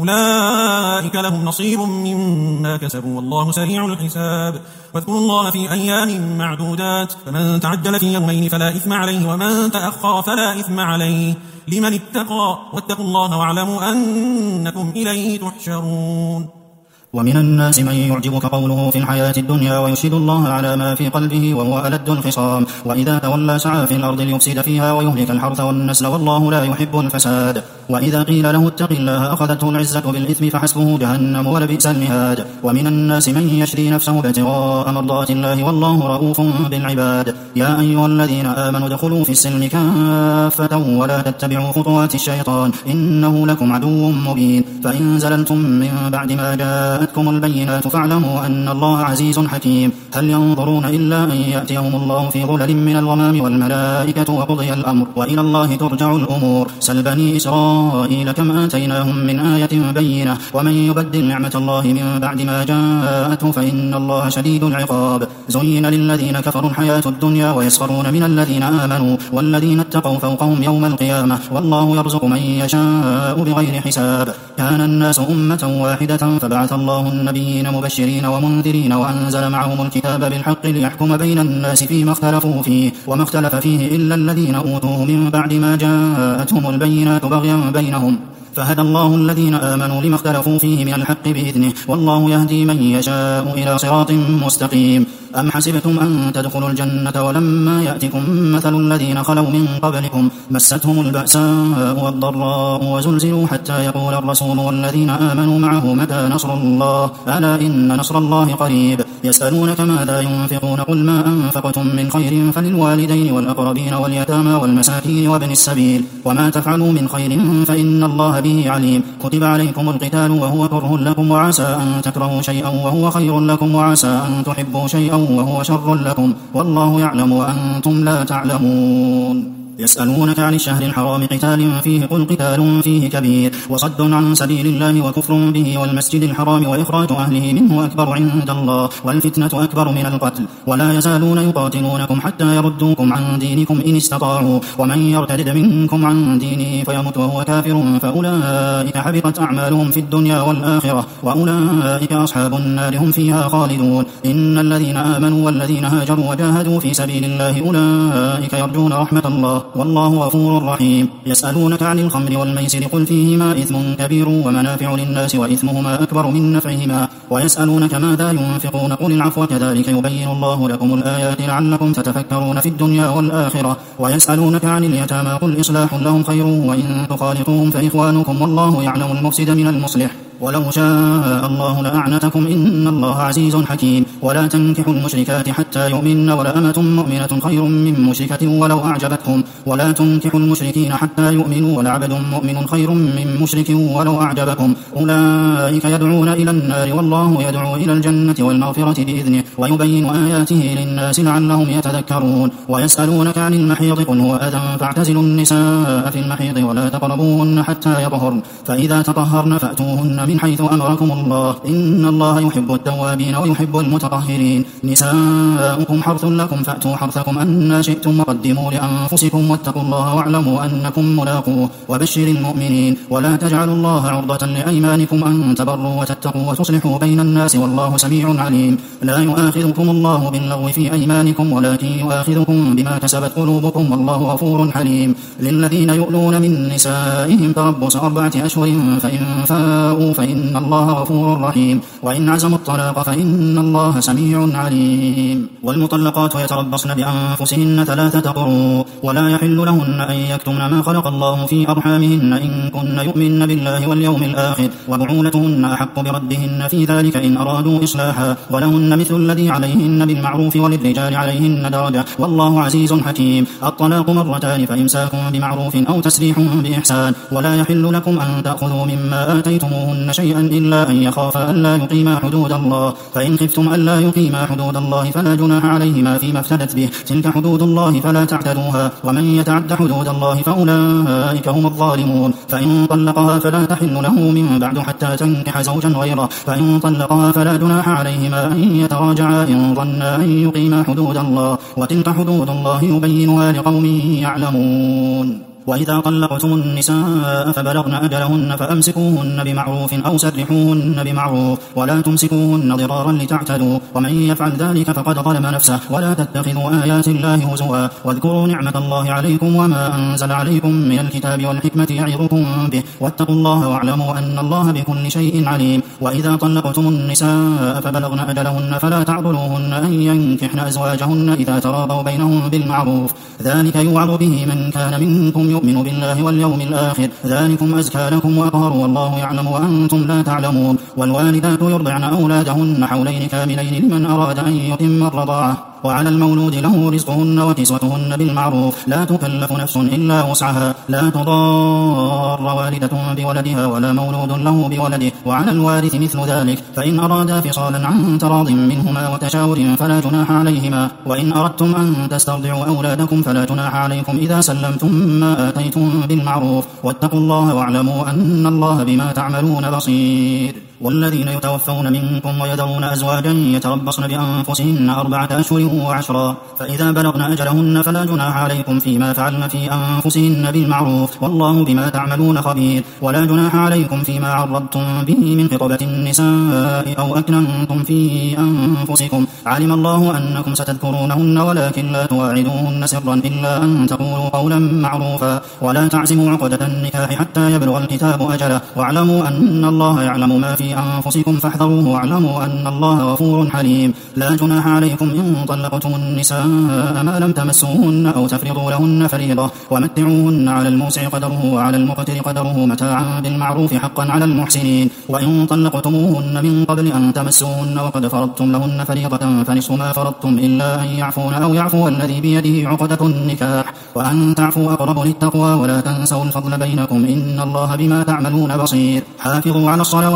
أولئك لهم نصيب مما كسبوا والله سريع الحساب واذكروا الله في أيام معدودات فمن تعجل في يومين فلا إثم عليه ومن تأخر فلا إثم عليه لمن اتقى واتقوا الله واعلموا أنكم إليه تحشرون ومن الناس من يعجبك قوله في الحياة الدنيا ويشهد الله على ما في قلبه وهو ألد الخصام وإذا تولى سعى في الأرض ليفسد فيها ويهلك الحرث والنسل والله لا يحب الفساد وإذا قيل له اتق الله أخذته العزة بالإثم فحسبه جهنم ولبئس المهاد ومن الناس من يشري نفسه ابتغاء مرضات الله والله رؤوف بالعباد يا أيها الذين آمنوا ادخلوا في السلم كافة ولا تتبعوا خطوات الشيطان إنه لكم عدو مبين فإن زللتم من بعد ما جاء جاءتكم البينات فاعلموا أن الله عزيز حكيم هل ينظرون إلا أن يأتيهم الله في ظلل من الغمام والملائكة وقضي الأمر وإلى الله ترجع الأمور سل بني إسرائيل كم آتيناهم من آية بينة ومن يبدل نعمة الله من بعد ما جاءته فإن الله شديد العقاب زين للذين كفروا الحياة الدنيا ويسخرون من الذين آمنوا والذين اتقوا فوقهم يوم القيامة والله يرزق من يشاء بغير حساب كان الناس أمة واحدة فبعث الله النبيين مبشرين ومنذرين وأنزل معهم الكتاب بالحق ليحكم بين الناس فيما اختلفوا فيه وما اختلف فيه إلا الذين أوتوه من بعد ما جاءتهم البينات بغيا بينهم فهدى الله الذين آمنوا لما اختلفوا فيه من الحق بإذنه والله يهدي من يشاء إلى صراط مستقيم أم حسبتم أن تدخلوا الجنة ولما يأتكم مثل الذين خلوا من قبلكم مستهم البأساء والضراء وزلزلوا حتى يقول الرسول والذين آمنوا معه متى نصر الله ألا إن نصر الله قريب يسألونك ماذا ينفقون قل ما أنفقتم من خير فللوالدين والأقربين واليتامى والمساكين وابن السبيل وما تفعلوا من خير فإن الله به عليم كتب عليكم القتال وهو كره لكم وعسى أن تكرهوا شيئا وهو خير لكم وعسى أن تحبوا شيئا وهو شر لكم والله يعلم وأنتم لا تعلمون يسألونك عن الشهر الحرام قتال فيه قل قتال فيه كبير وصد عن سبيل الله وكفر به والمسجد الحرام وإخراج أهله منه أكبر عند الله والفتنة أكبر من القتل ولا يزالون يقاتلونكم حتى يردوكم عن دينكم إن استطاعوا ومن يرتد منكم عن دينه فيمت وهو كافر فأولئك حبطت أعمالهم في الدنيا والآخرة وأولئك أصحاب النار هم فيها خالدون. إن الذين آمنوا والذين هاجروا وجاهدوا في سبيل الله أولئك يرجون رحمة الله والله غفور رحيم. يسألونك عن الخمر والميسر قل فيهما إثم كبير ومنافع للناس وإثمهما أكبر من نفعهما ويسألونك ماذا ينفقون قل العفو كذلك يبين الله لكم الآيات لعلكم تتفكرون في الدنيا والآخرة. ويسألونك عن اليتامى قل إصلاح لهم خير وإن تخالطوهم فإخوانكم والله يعلم المفسد من المصلح ولو شاء الله لأعنتكم إن الله عزيز حكيم. ولا تنكحوا المشركات حتى يؤمن ولأمة مؤمنة خير من مشركة ولو أعجبتكم ولا تنكحوا المشركين حتى يؤمنوا ولعبد مؤمن خير من مشرك ولو أعجبكم أولئك يدعون إلى النار والله يدعو إلى الجنة والمغفرة بإذنه ويبين آياته للناس لعلهم يتذكرون. ويسألونك عن المحيض قل هو أذى فاعتزلوا النساء في المحيض ولا تقربوهن حتى يطهرن فإذا تطهرن فأتوهن من حيث أمركم الله إن الله يحب التوابين ويحب المتطهرين. نساؤكم حرث لكم فأتوا حرثكم أن شئتم وقدموا لأنفسكم واتقوا الله واعلموا أنكم ملاقوه وبشر المؤمنين. ولا تجعلوا الله عرضة لأيمانكم أن تبروا وتتقوا وتصلحوا بين الناس والله سميع عليم. لا يؤاخذكم الله باللغو في أيمانكم ولكن يؤاخذكم بما كسبت قلوبكم والله غفور حليم. للذين يؤلون من نسائهم تربص أربعة أشهر فإن فاءوا فإن الله غفور رحيم وإن عزموا الطلاق فإن الله سميع عليم. والمطلقات يتربصن بأنفسهن ثلاثة قروء ولا يحل لهن أن يكتمن ما خلق الله في أرحامهن إن كن يؤمن بالله واليوم الآخر وبعولتهن أحق بردهن في ذلك إن أرادوا إصلاحا ولهن مثل الذي عليهن بالمعروف وللرجال عليهن درجة والله عزيز حكيم. الطلاق مرتان فإمساك بمعروف أو تسريح بإحسان ولا يحل لكم أن تأخذوا مما آتيتموهن شيئا إلا أن يخافا ألا يقيما حدود الله فإن خفتم ألا يقيما حدود الله فلا جناح عليهما فيما افتدت به تلك حدود الله فلا تعتدوها ومن يتعد حدود الله فأولئك هم الظالمون. فإن طلقها فلا تحل له من بعد حتى تنكح زوجا غيره فإن طلقها فلا جناح عليهما أن يتراجعا إن ظنا أن يقيما حدود الله وتلك حدود الله يبينها لقوم يعلمون. وإذا طلقتم النساء فبلغن أجلهن فأمسكوهن بمعروف أو سرحوهن بمعروف ولا تمسكوهن ضرارا لتعتدوا ومن يفعل ذلك فقد ظلم نفسه. ولا تتخذوا آيات الله هزوا واذكروا نعمة الله عليكم وما أنزل عليكم من الكتاب والحكمة يعظكم به واتقوا الله واعلموا أن الله بكل شيء عليم. وإذا طلقتم النساء فبلغن أجلهن فلا تعضلوهن أن ينكحن أزواجهن إذا تراضوا بينهم بالمعروف ذلك يوعظ به من كان منكم يؤمن بالله واليوم الآخر ذلكم أزكى لكم وأطهر والله يعلم وأنتم لا تعلمون. والوالدات يرضعن أولادهن حولين كاملين لمن أراد أن يتم الرضاعة وعلى المولود له رزقهن وكسوتهن بالمعروف لا تكلف نفس إلا وسعها لا تضار والدة بولدها ولا مولود له بولده وعلى الوارث مثل ذلك فإن أرادا فصالا عن تراض منهما وتشاور فلا جناح عليهما. وإن أردتم أن تسترضعوا أولادكم فلا جناح عليكم إذا سلمتم ما آتيتم بالمعروف واتقوا الله واعلموا أن الله بما تعملون بصير. والذين يتوفون منكم ويذرون أزواجا يتربصن بأنفسهن أربعة أشهر وعشرا فإذا بلغن أجلهن فلا جناح عليكم فيما فعلن في أنفسهن بالمعروف والله بما تعملون خبير. ولا جناح عليكم فيما عرضتم به من خطبة النساء أو أكننتم في أنفسكم علم الله أنكم ستذكرونهن ولكن لا تواعدوهن سرا إلا أن تقولوا قولا معروفا. ولا تعزموا عقدة النكاح حتى يبلغ الكتاب أجله واعلموا أن الله يعلم ما في أنفسكم فاحذروه واعلموا أن الله غفور حليم. لا جناح عليكم إن طلقتم النساء ما لم تمسوهن أو تفرضوا لهن فريضة ومتعوهن على الموسع قدره وعلى المقتر قدره متاعا بالمعروف حقا على المحسنين. وإن طلقتموهن من قبل أن تمسوهن وقد فرضتم لهن فريضة فنصف ما فرضتم إلا أن يعفون أو يعفو الذي بيده عقدة النكاح وأن تعفوا أقرب للتقوى ولا تنسوا الفضل بينكم إن الله بما تعملون بصير. حافظوا على الصلوات والصلاة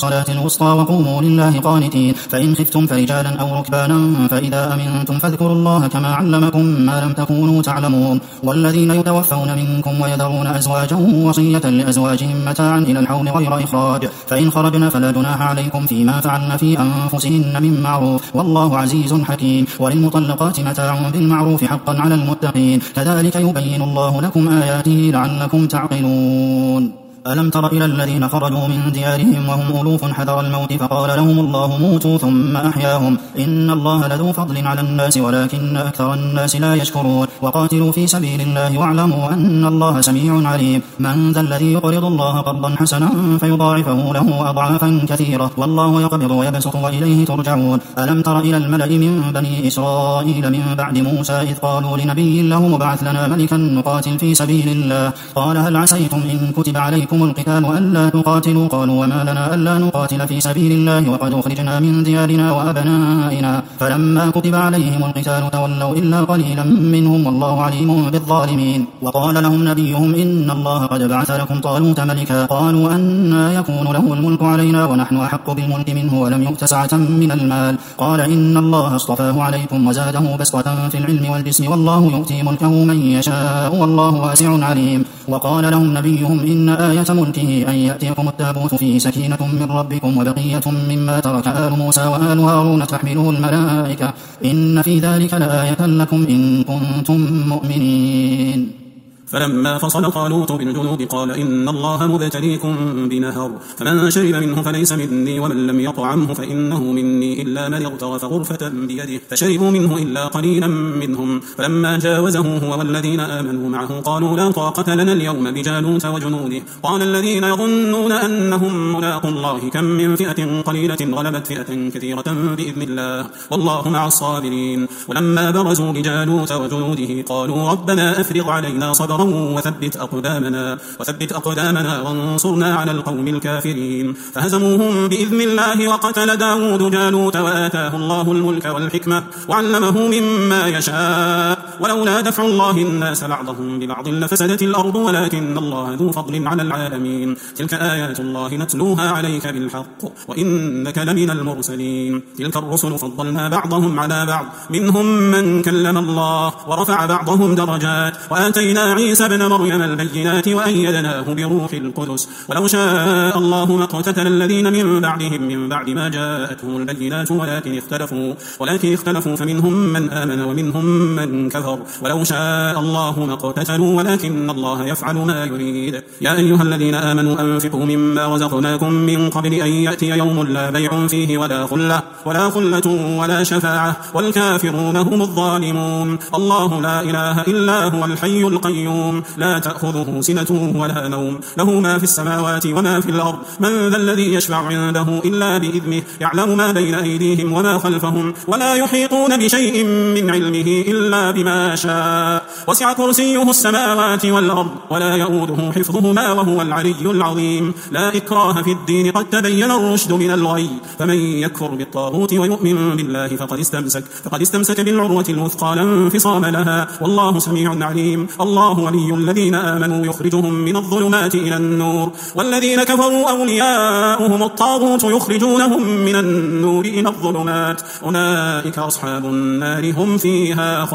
الصلاة الوسطى وقوموا لله قانتين. فإن خفتم فرجالا أو ركبانا فإذا أمنتم فاذكروا الله كما علمكم ما لم تكونوا تعلمون. والذين يتوفون منكم ويذرون أزواجا وصية لأزواجهم متاعا إلى الحول غير إخراج فإن خرجنا فلا جناح عليكم فيما فعلن في أنفسهن من معروف والله عزيز حكيم. وللمطلقات متاع بالمعروف حقا على المتقين كذلك يبين الله لكم آياته لعلكم تعقلون. ألم تر إلى الذين خرجوا من ديارهم وهم ألوف حذر الموت فقال لهم الله موتوا ثم أحياهم إن الله لذو فضل على الناس ولكن أكثر الناس لا يشكرون. وقاتلوا في سبيل الله واعلموا أن الله سميع عليم. من ذا الذي يقرض الله قرضا حسنا فيضاعفه له أضعافا كثيرة والله يقبض ويبسط وإليه ترجعون. ألم تر إلى الملأ من بني إسرائيل من بعد موسى إذ قالوا لنبي له مبعث لنا ملكا نقاتل في سبيل الله قال هل عسيتم إن كتب عليكم القتال ألا تقاتلوا قالوا وما لنا ألا نقاتل في سبيل الله وقد أخرجنا من ديارنا وأبنائنا فلما كتب عليهم القتال تولوا إلا قليلا منهم والله عليم بالظالمين. وقال لهم نبيهم إن الله قد بعث لكم طالوت ملكا قالوا أنى يكون له الملك علينا ونحن أحق بالملك منه ولم يؤت سعة من المال قال إن الله اصطفاه عليكم وزاده بسطة في العلم والجسم والله يؤتي ملكه من يشاء والله واسع عليم. وقال لهم نبيهم إن آية ملكه أن يأتيكم التابوت فيه سكينة من ربكم وبقية مما ترك آل موسى وآل هارون تحمله الملائكة إن في ذلك لآية لكم إن كنتم مؤمنين. فلما فصل طالوت بالجنود قال إن الله مبتليكم بنهر فمن شرب منه فليس مني ومن لم يطعمه فإنه مني إلا من اغترف غرفة بيده فشربوا منه إلا قليلا منهم. فلما جاوزه هو والذين آمنوا معه قالوا لا طاقة لنا اليوم بجالوت وجنوده قال الذين يظنون أنهم ملاقوا الله كم من فئة قليلة غلبت فئة كثيرة بإذن الله والله مع الصابرين. ولما برزوا بجالوت وجنوده قالوا ربنا أفرغ علينا صبرا وثبت أقدامنا, وثبت أقدامنا وانصرنا على القوم الكافرين. فهزموهم بإذن الله وقتل داود جالوت وآتاه الله الملك والحكمة وعلمه مما يشاء ولولا دفع الله الناس بعضهم ببعض لفسدت الأرض ولكن الله ذو فضل على العالمين. تلك آيات الله نتلوها عليك بالحق وإنك لمن المرسلين. تلك الرسل فضلنا بعضهم على بعض منهم من كلم الله ورفع بعضهم درجات وآتينا عيسى ابن مريم البينات وأيدناه بروح القدس ولو شاء الله ما اقتتل الذين من بعدهم من بعد ما جاءتهم البينات ولكن اختلفوا ولكن اختلفوا فمنهم من آمن ومنهم من كفر ولو شاء الله ما اقتتلوا ولكن الله يفعل ما يريد. يا أيها الذين آمنوا أنفقوا مما رزقناكم من قبل أن يأتي يوم لا بيع فيه ولا خلة ولا خلة ولا شفاعة والكافرون هم الظالمون. الله لا إله إلا هو الحي القيوم لا تأخذه سنة ولا نوم له ما في السماوات وما في الأرض من ذا الذي يشفع عنده إلا بإذنه يعلم ما بين أيديهم وما خلفهم ولا يحيطون بشيء من علمه إلا بما شاء وسع كرسيه السماوات والأرض ولا يؤوده حفظهما وهو العلي العظيم. لا إكراه في الدين قد تبين الرشد من الغي فمن يكفر بالطاغوت ويؤمن بالله فقد استمسك فقد استمسك بالعروة الوثقى لا انفصام لها والله سميع عليم. الله ولي الذين آمنوا يخرجهم من الظلمات إلى النور والذين كفروا أولياؤهم الطاغوت يخرجونهم من النور إلى الظلمات أولئك أصحاب النار هم فيها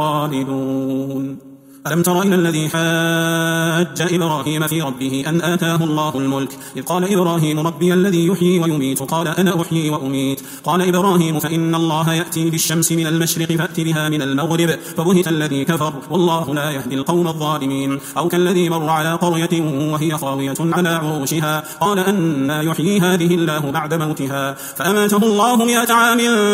خالدون. ألم تر إلى الذي حاج إبراهيم في ربه أن آتاه الله الملك إذ قال إبراهيم ربي الذي يحيي ويميت قال أنا أحيي وأميت قال إبراهيم فإن الله يأتي بالشمس من المشرق فأت بها من المغرب فبهت الذي كفر والله لا يهدي القوم الظالمين. أو كالذي مر على قرية وهي خاوية على عروشها قال أنى يحيي هذه الله بعد موتها فأماته الله مئة عام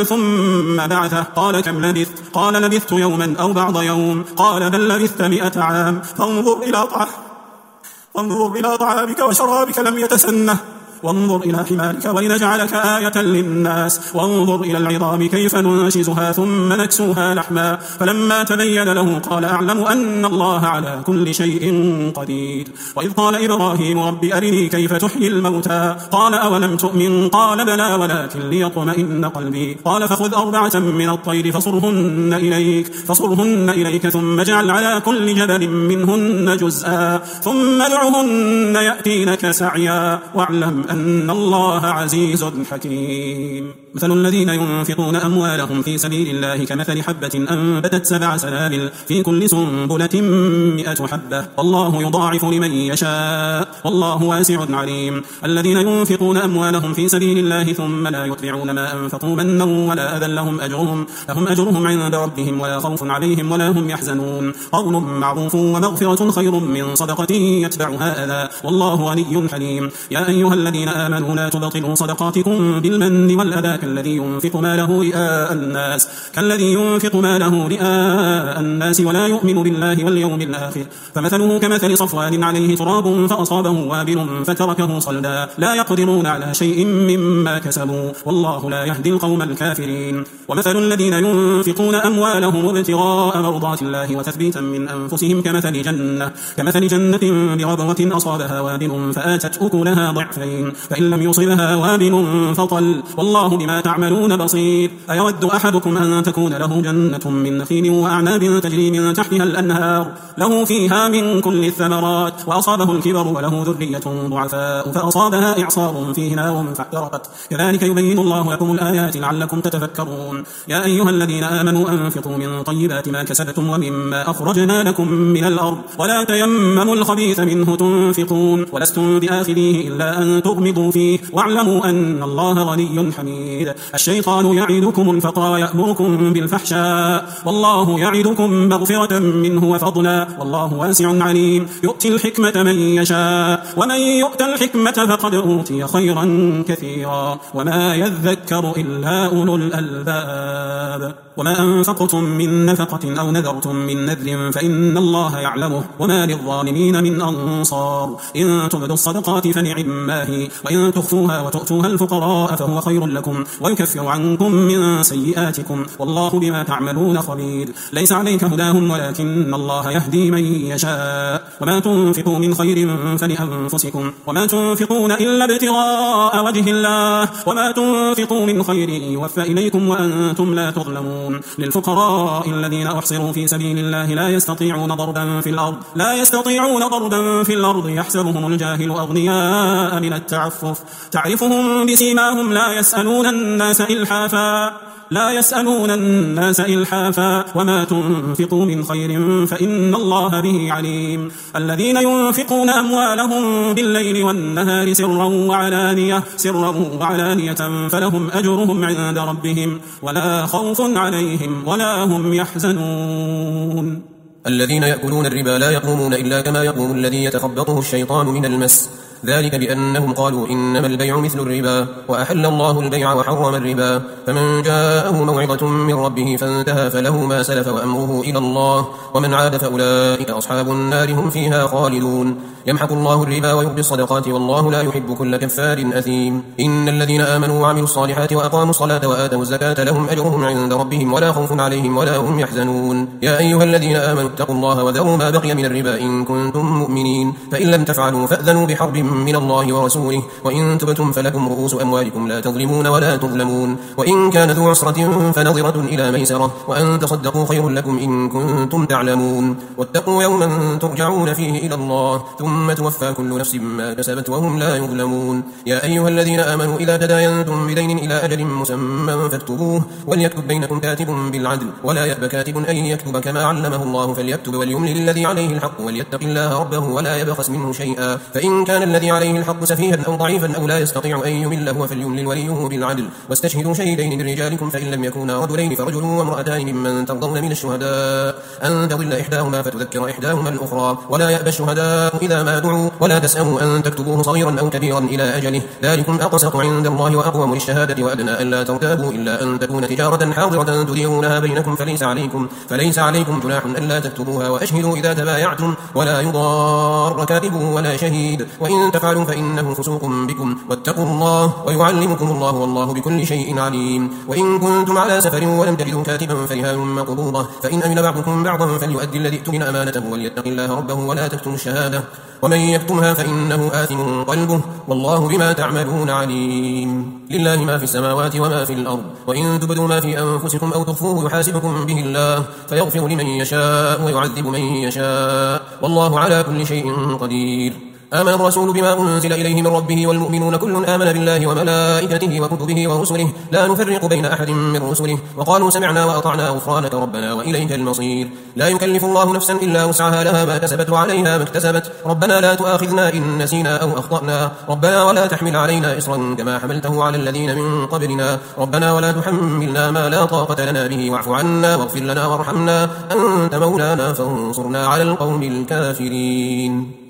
ثم بعثه قال كم لبثت قال لبثت يوما أو بعض يوم قال بل لبثت مئة عام فانظر إلى طعام وانظر إلى طعامك وشرابك لم يتسنه وانظر إلى حمارك ولنجعلك آية للناس وانظر إلى العظام كيف ننشزها ثم نكسوها لحما فلما تبين له قال أعلم أن الله على كل شيء قدير. وإذ قال إبراهيم رب أرني كيف تحيي الموتى قال أولم تؤمن قال بلى ولكن ليطمئن قلبي قال فخذ أربعة من الطير فصرهن إليك فصرهن إليك ثم اجعل على كل جبل منهن جزءا ثم ادعهن يأتينك سعيا واعلم أن الله عزيز حكيم. مثل الذين ينفقون أموالهم في سبيل الله كمثل حبة أنبتت سبع سنابل في كل سنبلة مئة حبة والله يضاعف لمن يشاء والله واسع عليم. الذين ينفقون أموالهم في سبيل الله ثم لا يتبعون ما أنفقوا منا ولا أذى لهم أجرهم, لهم أجرهم عند ربهم ولا خوف عليهم ولا هم يحزنون. قول معروف ومغفرة خير من صدقة يتبعها أذى والله غني حليم. يا أيها الذين آمنوا لا تبطلوا صدقاتكم بالمن والأذى كالذي ينفق ماله رئاء الناس كالذي ينفق ماله رئاء الناس ولا يؤمن بالله واليوم الآخر فمثله كمثل صفوان عليه تراب فأصابه وابل فتركه صلدا لا يقدرون على شيء مما كسبوا والله لا يهدي القوم الكافرين. ومثل الذين ينفقون أموالهم ابتغاء مرضات الله وتثبيتا من أنفسهم كمثل جنة كمثل جنة بربوة أصابها وابل فآتت أكلها ضعفين فإن لم يصبها وابل فطل والله بما تعملون بصير. أيود أحدكم أن تكون له جنة من نخيل وأعناب تجري من تحتها الأنهار له فيها من كل الثمرات وأصابه الكبر وله ذرية ضعفاء فأصابها إعصار فيه نار فاحترقت كذلك يبين الله لكم الآيات لعلكم تتفكرون. يا أيها الذين آمنوا أنفقوا من طيبات ما كسبتم ومما أخرجنا لكم من الأرض ولا تيمموا الخبيث منه تنفقون ولستم بآخذيه إلا أن تغمضوا فيه واعلموا أن الله غني حميد. الشيطان يعدكم الفقر ويأمركم بالفحشاء والله يعدكم مغفرة منه وفضلا والله واسع عليم. يؤتي الحكمة من يشاء ومن يؤت الحكمة فقد أوتي خيرا كثيرا وما يذكر إلا أولو الألباب. وما أنفقتم من نفقة أو نذرتم من نذر فإن الله يعلمه وما للظالمين من أنصار. إن تبدوا الصدقات فنعما هي وإن تخفوها وتؤتوها الفقراء فهو خير لكم ويكفر عنكم من سيئاتكم والله بما تعملون خبير. ليس عليك هداهم ولكن الله يهدي من يشاء. وما تنفقوا من خير فلأنفسكم وما تنفقون إلا ابتغاء وجه الله وما تنفقوا من خير يوفى إليكم وأنتم لا تظلمون. للفقراء الذين أحصروا في سبيل الله لا يستطيعون ضربا في الأرض لا يستطيعون ضربا في الأرض يحسبهم الجاهل أغنياء من التعفف تعرفهم بسيماهم لا يسألون الناس إلحافا لا يسألون الناس إلحافا وما تنفقوا من خير فإن الله به عليم. الذين ينفقون أموالهم بالليل والنهار سرا وعلانية سرا وعلانية فلهم أجرهم عند ربهم ولا خوف عليهم ولا هم يحزنون. الذين يأكلون الربا لا يقومون إلا كما يقوم الذي يتخبطه الشيطان من المس ذلك بأنهم قالوا إنما البيع مثل الربا وأحل الله البيع وحرم الربا فمن جاءه موعظة من ربه فانتهى فله ما سلف وأمره إلى الله ومن عاد فأولئك أصحاب النار هم فيها خالدون. يمحق الله الربا ويربي الصدقات والله لا يحب كل كفار أثيم. إن الذين آمنوا وعملوا الصالحات وأقاموا الصلاة وآتوا الزكاة لهم أجرهم عند ربهم ولا خوف عليهم ولا هم يحزنون. يا أيها الذين آمنوا اتقوا الله وذروا ما بقي من الربا إن كنتم مؤمنين فإن لم تفعلوا فأذنوا بحرب من الله ورسوله وإن تبتم فلكم رؤوس أموالكم لا تظلمون ولا تظلمون. وإن كان ذو عسرة فنظرة إلى ميسرة وأن تصدقوا خير لكم إن كنتم تعلمون. واتقوا يوما ترجعون فيه إلى الله ثم توفى كل نفس ما كسبت وهم لا يظلمون. يا أيها الذين آمنوا إذا تداينتم بدين إلى أجل مسمى فاكتبوه وليكتب بينكم كاتب بالعدل ولا يأب كاتب أن يكتب كما علمه الله فليكتب وليملل الذي عليه الحق وليتق الله ربه ولا يبخس منه شيئا فإن كان الذي عليه الحق سفيها أو ضعيفا أو لا يستطيع أن يمل هو فليملل وليه بالعدل واستشهدوا شهيدين من رجالكم فإن لم يكونا رجلين فرجل وامرأتان ممن ترضون من الشهداء أن تضل إحداهما فتذكر إحداهما الأخرى ولا يأبى الشهداء إذا ما دعوا ولا تسأموا أن تكتبوه صغيرا أو كبيرا إلى أجله ذلكم أقسط عند الله وأقوم للشهادة وأدنى أن لا ترتابوا إلا أن تكون تجارة حاضرة تديرونها بينكم فليس عليكم فليس عليكم جناح ألا تكتبوها وأشهدوا إذا تبايعتم ولا يضار كاتب ولا شهيد وإن تفعلوا فإنه فسوق بكم واتقوا الله ويعلمكم الله والله بكل شيء عليم. وإن كنتم على سفر ولم تجدوا كاتبا فرهان مقبوضة فإن أمن بعضكم بعضا فليؤدي الذي اؤتمن أمانته وليتق الله ربه ولا تكتموا الشهادة ومن يكتمها فإنه آثم قلبه والله بما تعملون عليم. لله ما في السماوات وما في الأرض وإن تبدوا ما في أنفسكم أو تخفوه يحاسبكم به الله فيغفر لمن يشاء ويعذب من يشاء والله على كل شيء قدير. آمن الرسول بما أنزل إليه من ربه والمؤمنون كل آمن بالله وملائكته وكتبه ورسله لا نفرق بين أحد من رسله وقالوا سمعنا وأطعنا غفرانك ربنا وإليك المصير. لا يكلف الله نفسا إلا وسعها لها ما كسبت وعليها ما اكتسبت. ربنا لا تؤاخذنا إن نسينا أو أخطأنا. ربنا ولا تحمل علينا إصرا كما حملته على الذين من قبلنا. ربنا ولا تحملنا ما لا طاقة لنا به واعف عنا واغفر لنا وارحمنا أنت مولانا فانصرنا على القوم الكافرين.